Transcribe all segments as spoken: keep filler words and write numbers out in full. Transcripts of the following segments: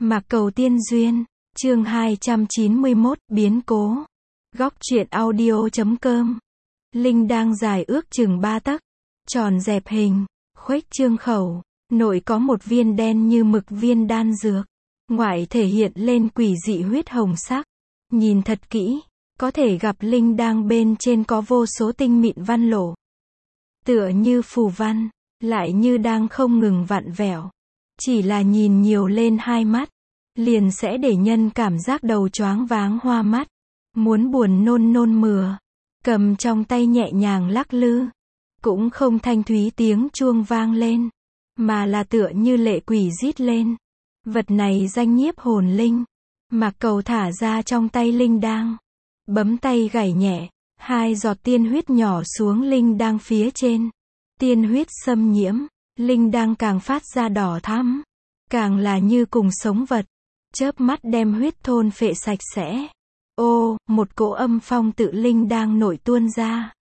Mạc Cầu Tiên Duyên, chương hai trăm chín mươi mốt, biến cố. Góc truyện audio chấm com. Linh đang dài ước chừng ba tấc, tròn dẹp hình, khuếch trương khẩu, nội có một viên đen như mực viên đan dược, ngoại thể hiện lên quỷ dị huyết hồng sắc. Nhìn thật kỹ, có thể gặp linh đang bên trên có vô số tinh mịn văn lộ. Tựa như phù văn, lại như đang không ngừng vặn vẹo. Chỉ là nhìn nhiều lên hai mắt, liền sẽ để nhân cảm giác đầu choáng váng hoa mắt, muốn buồn nôn nôn mửa. Cầm trong tay nhẹ nhàng lắc lư, cũng không thanh thúy tiếng chuông vang lên, mà là tựa như lệ quỷ rít lên. Vật này danh nhiếp hồn linh. Mạc Cầu thả ra trong tay linh đang, bấm tay gảy nhẹ, hai giọt tiên huyết nhỏ xuống linh đang phía trên. Tiên huyết xâm nhiễm, linh đang càng phát ra đỏ thắm, càng là như cùng sống vật, chớp mắt đem huyết thôn phệ sạch sẽ. Ô, một cỗ âm phong tự linh đang nổi tuôn ra,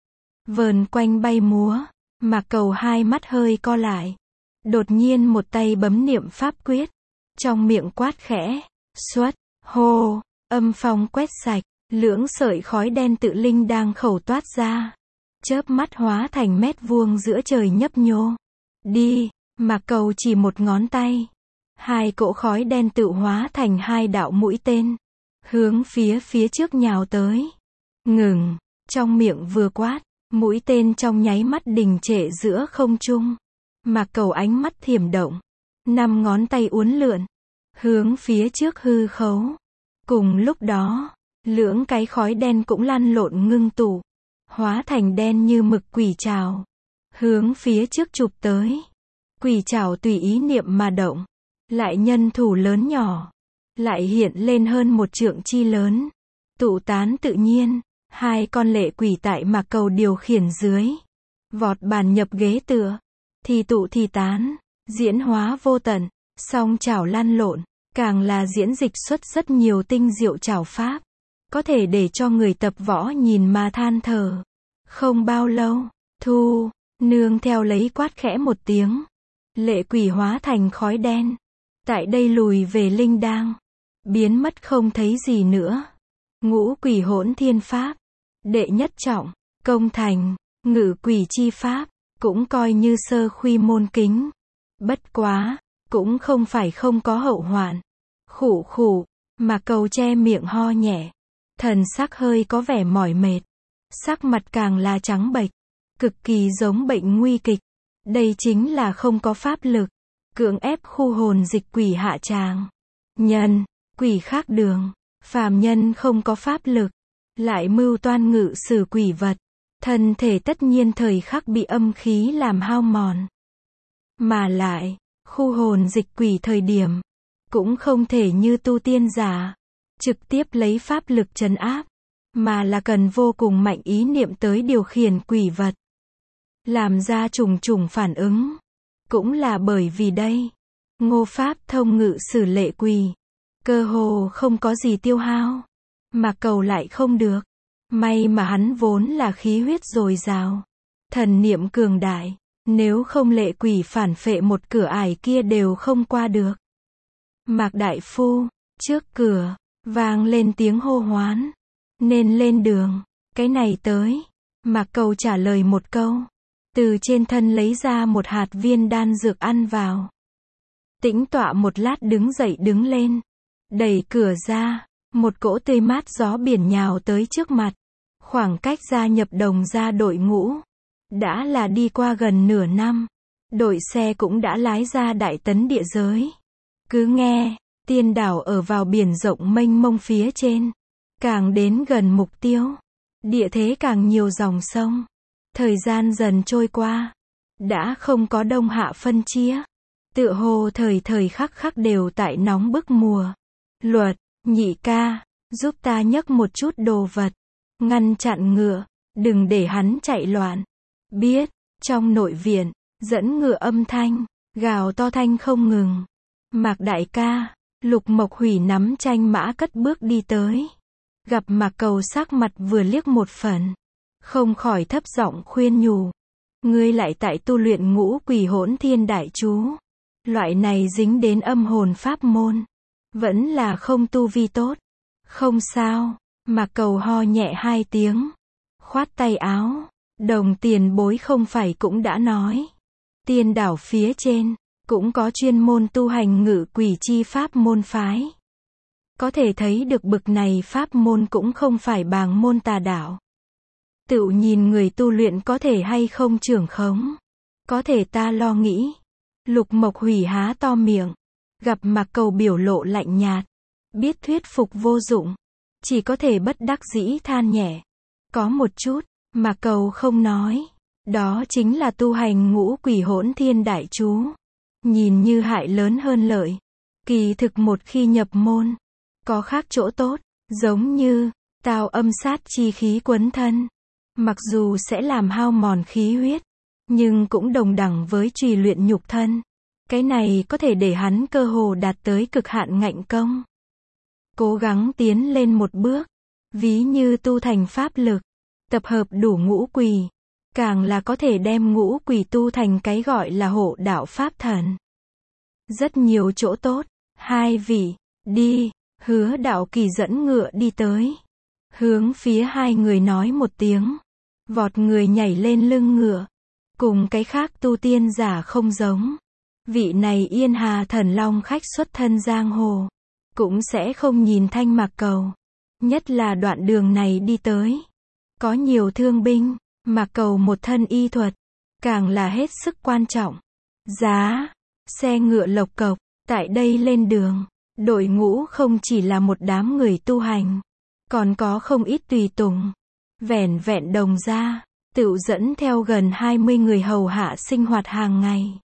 vờn quanh bay múa. Mạc Cầu hai mắt hơi co lại, đột nhiên một tay bấm niệm pháp quyết, trong miệng quát khẽ, xuất, hô, âm phong quét sạch, lưỡng sợi khói đen tự linh đang khẩu toát ra, chớp mắt hóa thành mét vuông giữa trời nhấp nhô. Đi, Mạc Cầu chỉ một ngón tay, hai cỗ khói đen tự hóa thành hai đạo mũi tên, hướng phía phía trước nhào tới. Ngừng, trong miệng vừa quát, mũi tên trong nháy mắt đình trệ giữa không trung. Mạc Cầu ánh mắt thiểm động, năm ngón tay uốn lượn, hướng phía trước hư khấu. Cùng lúc đó, lưỡng cái khói đen cũng lăn lộn ngưng tụ, hóa thành đen như mực quỷ trảo, hướng phía trước chụp tới. Quỷ trảo tùy ý niệm mà động, lại nhân thủ lớn nhỏ, lại hiện lên hơn một trượng chi lớn, tụ tán tự nhiên. Hai con lệ quỷ tại Mạc Cầu điều khiển dưới, vọt bàn nhập ghế tựa, thì tụ thì tán, diễn hóa vô tận. Song chảo lăn lộn, càng là diễn dịch xuất rất nhiều tinh diệu chảo pháp, có thể để cho người tập võ nhìn mà than thở. Không bao lâu, thu, nương theo lấy quát khẽ một tiếng, lệ quỷ hóa thành khói đen, tại đây lùi về linh đang, biến mất không thấy gì nữa. Ngũ quỷ hỗn thiên pháp, đệ nhất trọng, công thành, ngự quỷ chi pháp, cũng coi như sơ khuy môn kính. Bất quá, cũng không phải không có hậu hoạn. Khụ khụ, Mạc Cầu che miệng ho nhẹ, thần sắc hơi có vẻ mỏi mệt, sắc mặt càng là trắng bệch, cực kỳ giống bệnh nguy kịch. Đây chính là không có pháp lực, cưỡng ép khu hồn dịch quỷ hạ tràng. Nhân, quỷ khác đường, phàm nhân không có pháp lực, lại mưu toan ngự sử quỷ vật, thân thể tất nhiên thời khắc bị âm khí làm hao mòn. Mà lại, khu hồn dịch quỷ thời điểm, cũng không thể như tu tiên giả, trực tiếp lấy pháp lực trấn áp, mà là cần vô cùng mạnh ý niệm tới điều khiển quỷ vật, làm ra trùng trùng phản ứng. Cũng là bởi vì đây, Ngô pháp thông ngự sử lệ quỷ, cơ hồ không có gì tiêu hao. Mạc Cầu lại không được, may mà hắn vốn là khí huyết dồi dào, thần niệm cường đại, nếu không lệ quỷ phản phệ một cửa ải kia đều không qua được. Mạc đại phu, trước cửa, vang lên tiếng hô hoán, nên lên đường. Cái này tới. Mạc Cầu trả lời một câu, từ trên thân lấy ra một hạt viên đan dược ăn vào. Tĩnh tọa một lát đứng dậy đứng lên, đẩy cửa ra, một cỗ tươi mát gió biển nhào tới trước mặt. Khoảng cách gia nhập đồng gia đội ngũ, đã là đi qua gần nửa năm, đội xe cũng đã lái ra đại tấn địa giới. Cứ nghe, tiên đảo ở vào biển rộng mênh mông phía trên, càng đến gần mục tiêu, địa thế càng nhiều dòng sông. Thời gian dần trôi qua, đã không có đông hạ phân chia, tựa hồ thời thời khắc khắc đều tại nóng bức mùa. Luật, nhị ca, giúp ta nhấc một chút đồ vật, ngăn chặn ngựa, đừng để hắn chạy loạn. Biết. Trong nội viện, dẫn ngựa âm thanh, gào to thanh không ngừng. Mạc đại ca, Lục Mộc Hủy nắm tranh mã cất bước đi tới, gặp Mạc Cầu sắc mặt vừa liếc một phần, không khỏi thấp giọng khuyên nhủ, ngươi lại tại tu luyện ngũ quỷ hỗn thiên đại chú, loại này dính đến âm hồn pháp môn, Vẫn là không tu vi tốt. Không sao. Mạc Cầu ho nhẹ hai tiếng. Khoát tay áo. Đồng tiền bối không phải cũng đã nói. Tiên đảo phía trên, cũng có chuyên môn tu hành ngự quỷ chi pháp môn phái. Có thể thấy được bực này pháp môn cũng không phải bàng môn tà đạo. Tự nhìn người tu luyện có thể hay không trưởng khống. Có thể ta lo nghĩ. Lục Mộc Hủy há to miệng. Gặp Mạc Cầu biểu lộ lạnh nhạt. Biết thuyết phục vô dụng. Chỉ có thể bất đắc dĩ than nhẹ. Có một chút, Mạc Cầu không nói. Đó chính là tu hành ngũ quỷ hỗn thiên đại chú. Nhìn như hại lớn hơn lợi. Kỳ thực một khi nhập môn, có khác chỗ tốt. Giống như, tào âm sát chi khí quấn thân. Mặc dù sẽ làm hao mòn khí huyết, nhưng cũng đồng đẳng với trì luyện nhục thân. Cái này có thể để hắn cơ hồ đạt tới cực hạn ngạnh công. Cố gắng tiến lên một bước. Ví như tu thành pháp lực. Tập hợp đủ ngũ quỷ. Càng là có thể đem ngũ quỷ tu thành cái gọi là hộ đạo pháp thần. Rất nhiều chỗ tốt. Hai vị, đi. Hứa Đạo Kỳ dẫn ngựa đi tới. Hướng phía hai người nói một tiếng. Vọt người nhảy lên lưng ngựa. Cùng cái khác tu tiên giả không giống. Vị này Yên Hà Thần Long khách xuất thân giang hồ. Cũng sẽ không nhìn Thanh Mạc Cầu. Nhất là đoạn đường này đi tới. Có nhiều thương binh. Mạc Cầu một thân y thuật. Càng là hết sức quan trọng. Giá. Xe ngựa lộc cộc. Tại đây lên đường. Đội ngũ không chỉ là một đám người tu hành. Còn có không ít tùy tùng. Vẻn vẹn Đồng gia. Tựu dẫn theo gần hai mươi người hầu hạ sinh hoạt hàng ngày.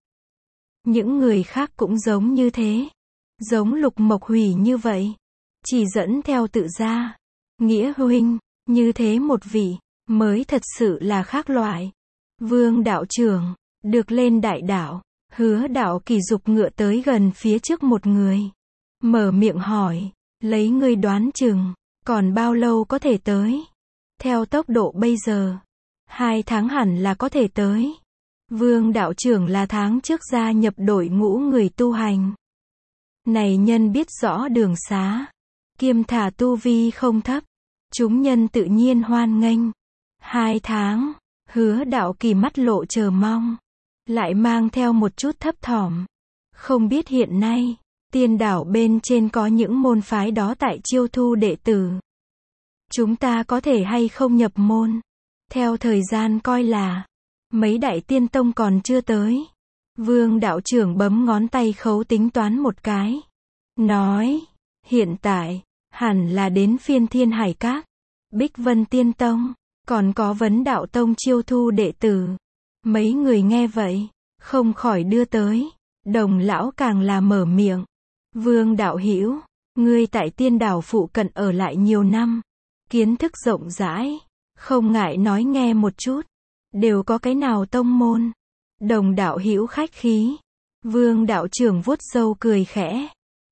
Những người khác cũng giống như thế. Giống Lục Mộc Hủy như vậy. Chỉ dẫn theo tự gia. Nghĩa huynh. Như thế một vị. Mới thật sự là khác loại. Vương đạo trưởng. Được lên đại đạo. Hứa Đạo Kỳ dục ngựa tới gần phía trước một người. Mở miệng hỏi. Lấy ngươi đoán chừng. Còn bao lâu có thể tới? Theo tốc độ bây giờ. Hai tháng hẳn là có thể tới. Vương đạo trưởng là tháng trước gia nhập đội ngũ người tu hành. Này nhân biết rõ đường xá. Kiêm thả tu vi không thấp. Chúng nhân tự nhiên hoan nghênh. Hai tháng. Hứa Đạo Kỳ mắt lộ chờ mong. Lại mang theo một chút thấp thỏm. Không biết hiện nay, tiên đảo bên trên có những môn phái đó tại chiêu thu đệ tử. Chúng ta có thể hay không nhập môn? Theo thời gian coi là, mấy đại tiên tông còn chưa tới. Vương đạo trưởng bấm ngón tay khấu tính toán một cái. Nói, hiện tại, hẳn là đến phiên Thiên Hải Các, Bích Vân Tiên Tông, còn có Vấn Đạo Tông chiêu thu đệ tử. Mấy người nghe vậy, không khỏi đưa tới. Đồng lão càng là mở miệng. Vương đạo hữu, ngươi tại tiên đảo phụ cận ở lại nhiều năm. Kiến thức rộng rãi. Không ngại nói nghe một chút. Đều có cái nào tông môn? Đồng đạo hữu khách khí. Vương đạo trưởng vuốt râu cười khẽ.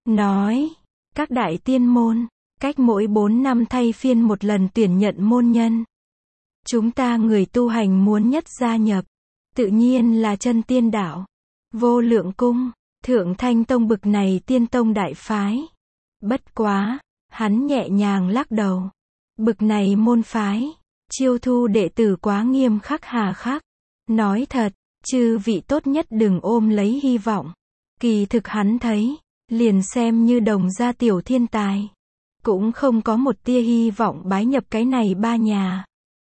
Nói, các đại tiên môn, cách mỗi bốn năm thay phiên một lần tuyển nhận môn nhân. Chúng ta người tu hành muốn nhất gia nhập. Tự nhiên là chân tiên đảo. Vô Lượng Cung, Thượng Thanh Tông bực này tiên tông đại phái. Bất quá, hắn nhẹ nhàng lắc đầu. Bực này môn phái, chiêu thu đệ tử quá nghiêm khắc hà khắc. Nói thật, chư vị tốt nhất đừng ôm lấy hy vọng. Kỳ thực hắn thấy, liền xem như Đồng gia tiểu thiên tài. Cũng không có một tia hy vọng bái nhập cái này ba nhà.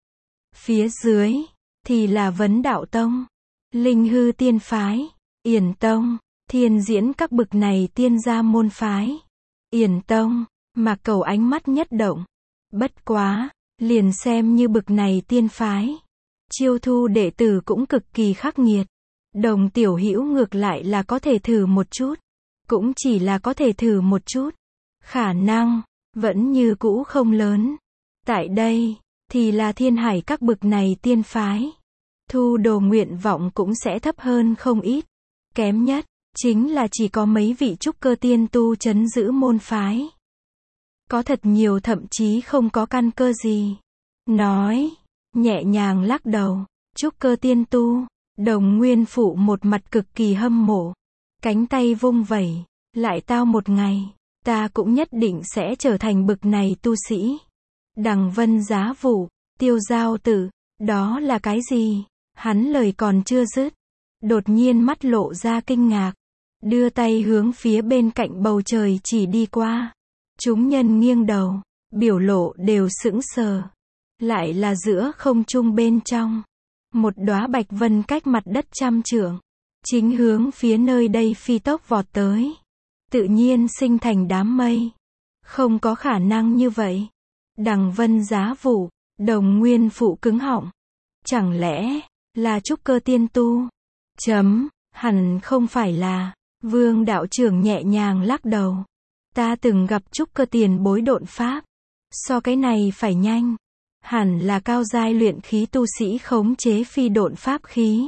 Phía dưới, thì là Vấn Đạo Tông, Linh Hư Tiên Phái, Yển Tông, Thiên Diễn các bực này tiên gia môn phái. Yển Tông, Mạc Cầu ánh mắt nhất động. Bất quá, liền xem như bực này tiên phái. Chiêu thu đệ tử cũng cực kỳ khắc nghiệt. Đồng tiểu hữu ngược lại là có thể thử một chút. Cũng chỉ là có thể thử một chút. Khả năng, vẫn như cũ không lớn. Tại đây, thì là Thiên Hải các bực này tiên phái. Thu đồ nguyện vọng cũng sẽ thấp hơn không ít. Kém nhất, chính là chỉ có mấy vị trúc cơ tiên tu trấn giữ môn phái. Có thật nhiều thậm chí không có căn cơ gì. Nói, nhẹ nhàng lắc đầu, trúc cơ tiên tu, Đồng Nguyên Phụ một mặt cực kỳ hâm mộ. Cánh tay vung vẩy, lại tao một ngày, Ta cũng nhất định sẽ trở thành bực này tu sĩ. Đằng Vân Giá Vũ, Tiêu Giao Tử, đó là cái gì? Hắn lời còn chưa dứt. Đột nhiên mắt lộ ra kinh ngạc. Đưa tay hướng phía bên cạnh bầu trời chỉ đi qua. Chúng nhân nghiêng đầu, biểu lộ đều sững sờ. Lại là giữa không trung bên trong. Một đóa bạch vân cách mặt đất trăm trượng. Chính hướng phía nơi đây phi tốc vọt tới. Tự nhiên sinh thành đám mây. Không có khả năng như vậy. Đằng Vân Giá Vũ, Đồng Nguyên Phụ cứng họng. Chẳng lẽ là trúc cơ tiên tu? Chấm, hẳn không phải là. Vương đạo trưởng nhẹ nhàng lắc đầu. Ta từng gặp trúc cơ tiền bối độn pháp. So cái này phải nhanh. Hẳn là cao giai luyện khí tu sĩ khống chế phi độn pháp khí.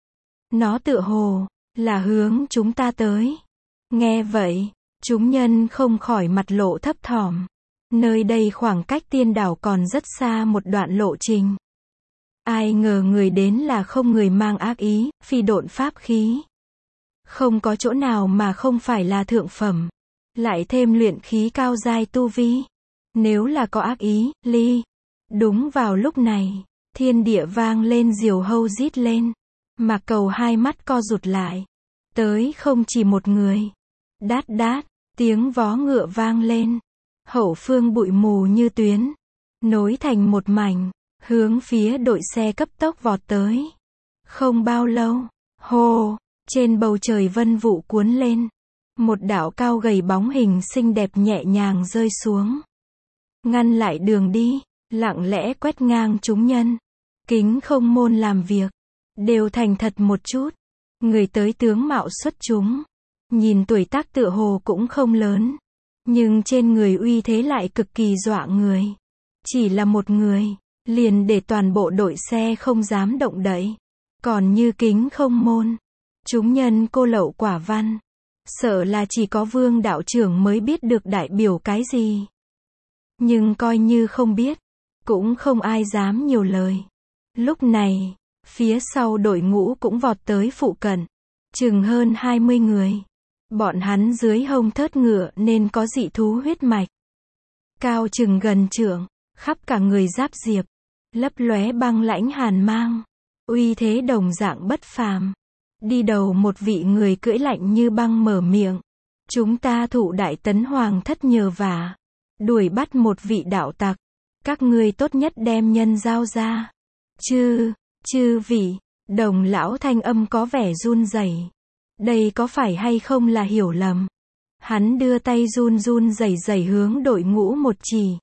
Nó tựa hồ là hướng chúng ta tới. Nghe vậy, chúng nhân không khỏi mặt lộ thấp thỏm. Nơi đây khoảng cách tiên đảo còn rất xa một đoạn lộ trình. Ai ngờ người đến là không người mang ác ý, phi độn pháp khí. Không có chỗ nào mà không phải là thượng phẩm. Lại thêm luyện khí cao giai tu vi. Nếu là có ác ý, ly. Đúng vào lúc này, thiên địa vang lên diều hâu rít lên. Mạc Cầu hai mắt co rụt lại. Tới không chỉ một người. Đát đát, tiếng vó ngựa vang lên. Hậu phương bụi mù như tuyến. Nối thành một mảnh, hướng phía đội xe cấp tốc vọt tới. Không bao lâu, hô, trên bầu trời vân vụ cuốn lên. Một đạo cao gầy bóng hình xinh đẹp nhẹ nhàng rơi xuống. Ngăn lại đường đi, lặng lẽ quét ngang chúng nhân. Kính không môn làm việc. Đều thành thật một chút. Người tới tướng mạo xuất chúng. Nhìn tuổi tác tựa hồ cũng không lớn. Nhưng trên người uy thế lại cực kỳ dọa người. Chỉ là một người, liền để toàn bộ đội xe không dám động đậy. Còn như kính không môn. Chúng nhân cô lậu quả văn. Sợ là chỉ có Vương đạo trưởng mới biết được đại biểu cái gì. Nhưng coi như không biết. Cũng không ai dám nhiều lời. Lúc này, phía sau đội ngũ cũng vọt tới phụ cận. Chừng hơn hai mươi người. Bọn hắn dưới hông thớt ngựa nên có dị thú huyết mạch. Cao chừng gần trượng, khắp cả người giáp diệp. Lấp lóe băng lãnh hàn mang. Uy thế đồng dạng bất phàm. Đi đầu một vị người cưỡi lạnh như băng mở miệng. Chúng ta thụ Đại Tấn Hoàng thất nhờ vả. Đuổi bắt một vị đạo tặc. Các ngươi tốt nhất đem nhân giao ra. Chư, chư vị, Đồng lão thanh âm có vẻ run rẩy. Đây có phải hay không là hiểu lầm? Hắn đưa tay run run rẩy rẩy hướng đội ngũ một chỉ.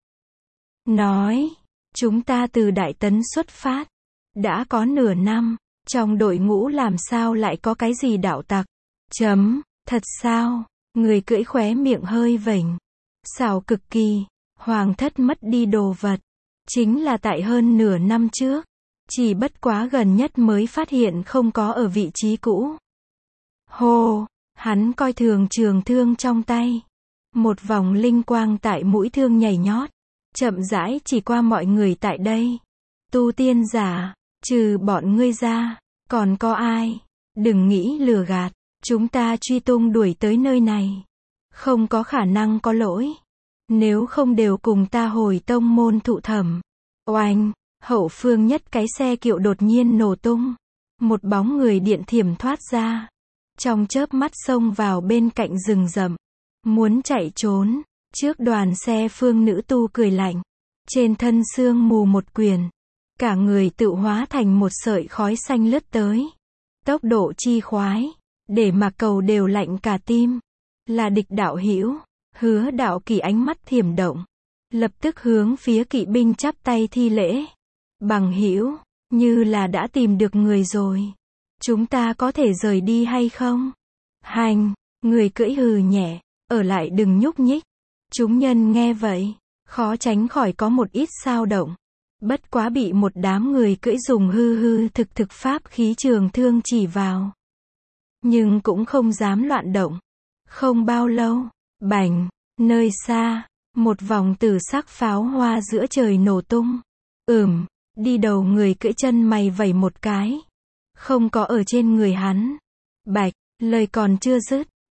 Nói, chúng ta từ Đại Tấn xuất phát. Đã có nửa năm, trong đội ngũ làm sao lại có cái gì đạo tặc? Chấm, thật sao? Người cưỡi khóe miệng hơi vểnh. Xảo cực kỳ, hoàng thất mất đi đồ vật. Chính là tại hơn nửa năm trước. Chỉ bất quá gần nhất mới phát hiện không có ở vị trí cũ. Hô, hắn coi thường trường thương trong tay. Một vòng linh quang tại mũi thương nhảy nhót. Chậm rãi chỉ qua mọi người tại đây. Tu tiên giả, trừ bọn ngươi ra, còn có ai? Đừng nghĩ lừa gạt. Chúng ta truy tung đuổi tới nơi này. Không có khả năng có lỗi. Nếu không đều cùng ta hồi tông môn thụ thẩm. Oanh, hậu phương nhất cái xe kiệu đột nhiên nổ tung. Một bóng người điện thiểm thoát ra. Trong chớp mắt xông vào bên cạnh rừng rậm. Muốn chạy trốn. Trước đoàn xe phương nữ tu cười lạnh. Trên thân sương mù một quyền. Cả người tự hóa thành một sợi khói xanh lướt tới. Tốc độ chi khoái. Để Mạc Cầu đều lạnh cả tim. Là địch đạo hữu. Hứa đạo kỳ ánh mắt thiểm động. Lập tức hướng phía kỵ binh chắp tay thi lễ. Bằng hữu, như là đã tìm được người rồi. Chúng ta có thể rời đi hay không? Hành, người cưỡi hừ nhẹ, ở lại đừng nhúc nhích. Chúng nhân nghe vậy, khó tránh khỏi có một ít xao động. Bất quá bị một đám người cưỡi dùng hư hư thực thực pháp khí trường thương chỉ vào. Nhưng cũng không dám loạn động. Không bao lâu, bành, nơi xa, một vòng tử sắc pháo hoa giữa trời nổ tung. Ừm, đi đầu người cưỡi chân mày vẩy một cái. Không có ở trên người hắn. Bạch, lời còn chưa dứt,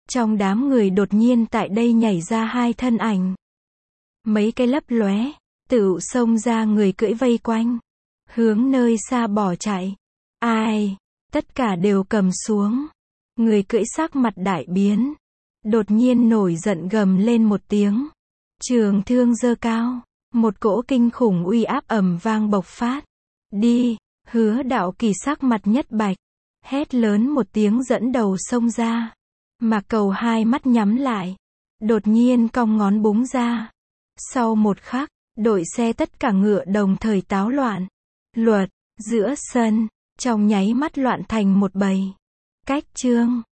Trong đám người đột nhiên tại đây nhảy ra hai thân ảnh. Mấy cái lấp lóe, tựu xông ra người cưỡi vây quanh. Hướng nơi xa bỏ chạy. Ai? Tất cả đều cầm xuống. Người cưỡi sắc mặt đại biến. Đột nhiên nổi giận gầm lên một tiếng. Trường thương giơ cao. Một cỗ kinh khủng uy áp ầm vang bộc phát. Đi, Hứa Đạo Kỳ sắc mặt nhất bạch. Hét lớn một tiếng dẫn đầu xông ra. Mạc Cầu hai mắt nhắm lại. Đột nhiên cong ngón búng ra. Sau một khắc, đội xe tất cả ngựa đồng thời táo loạn. Luật, giữa sân, trong nháy mắt loạn thành một bầy. Cách chương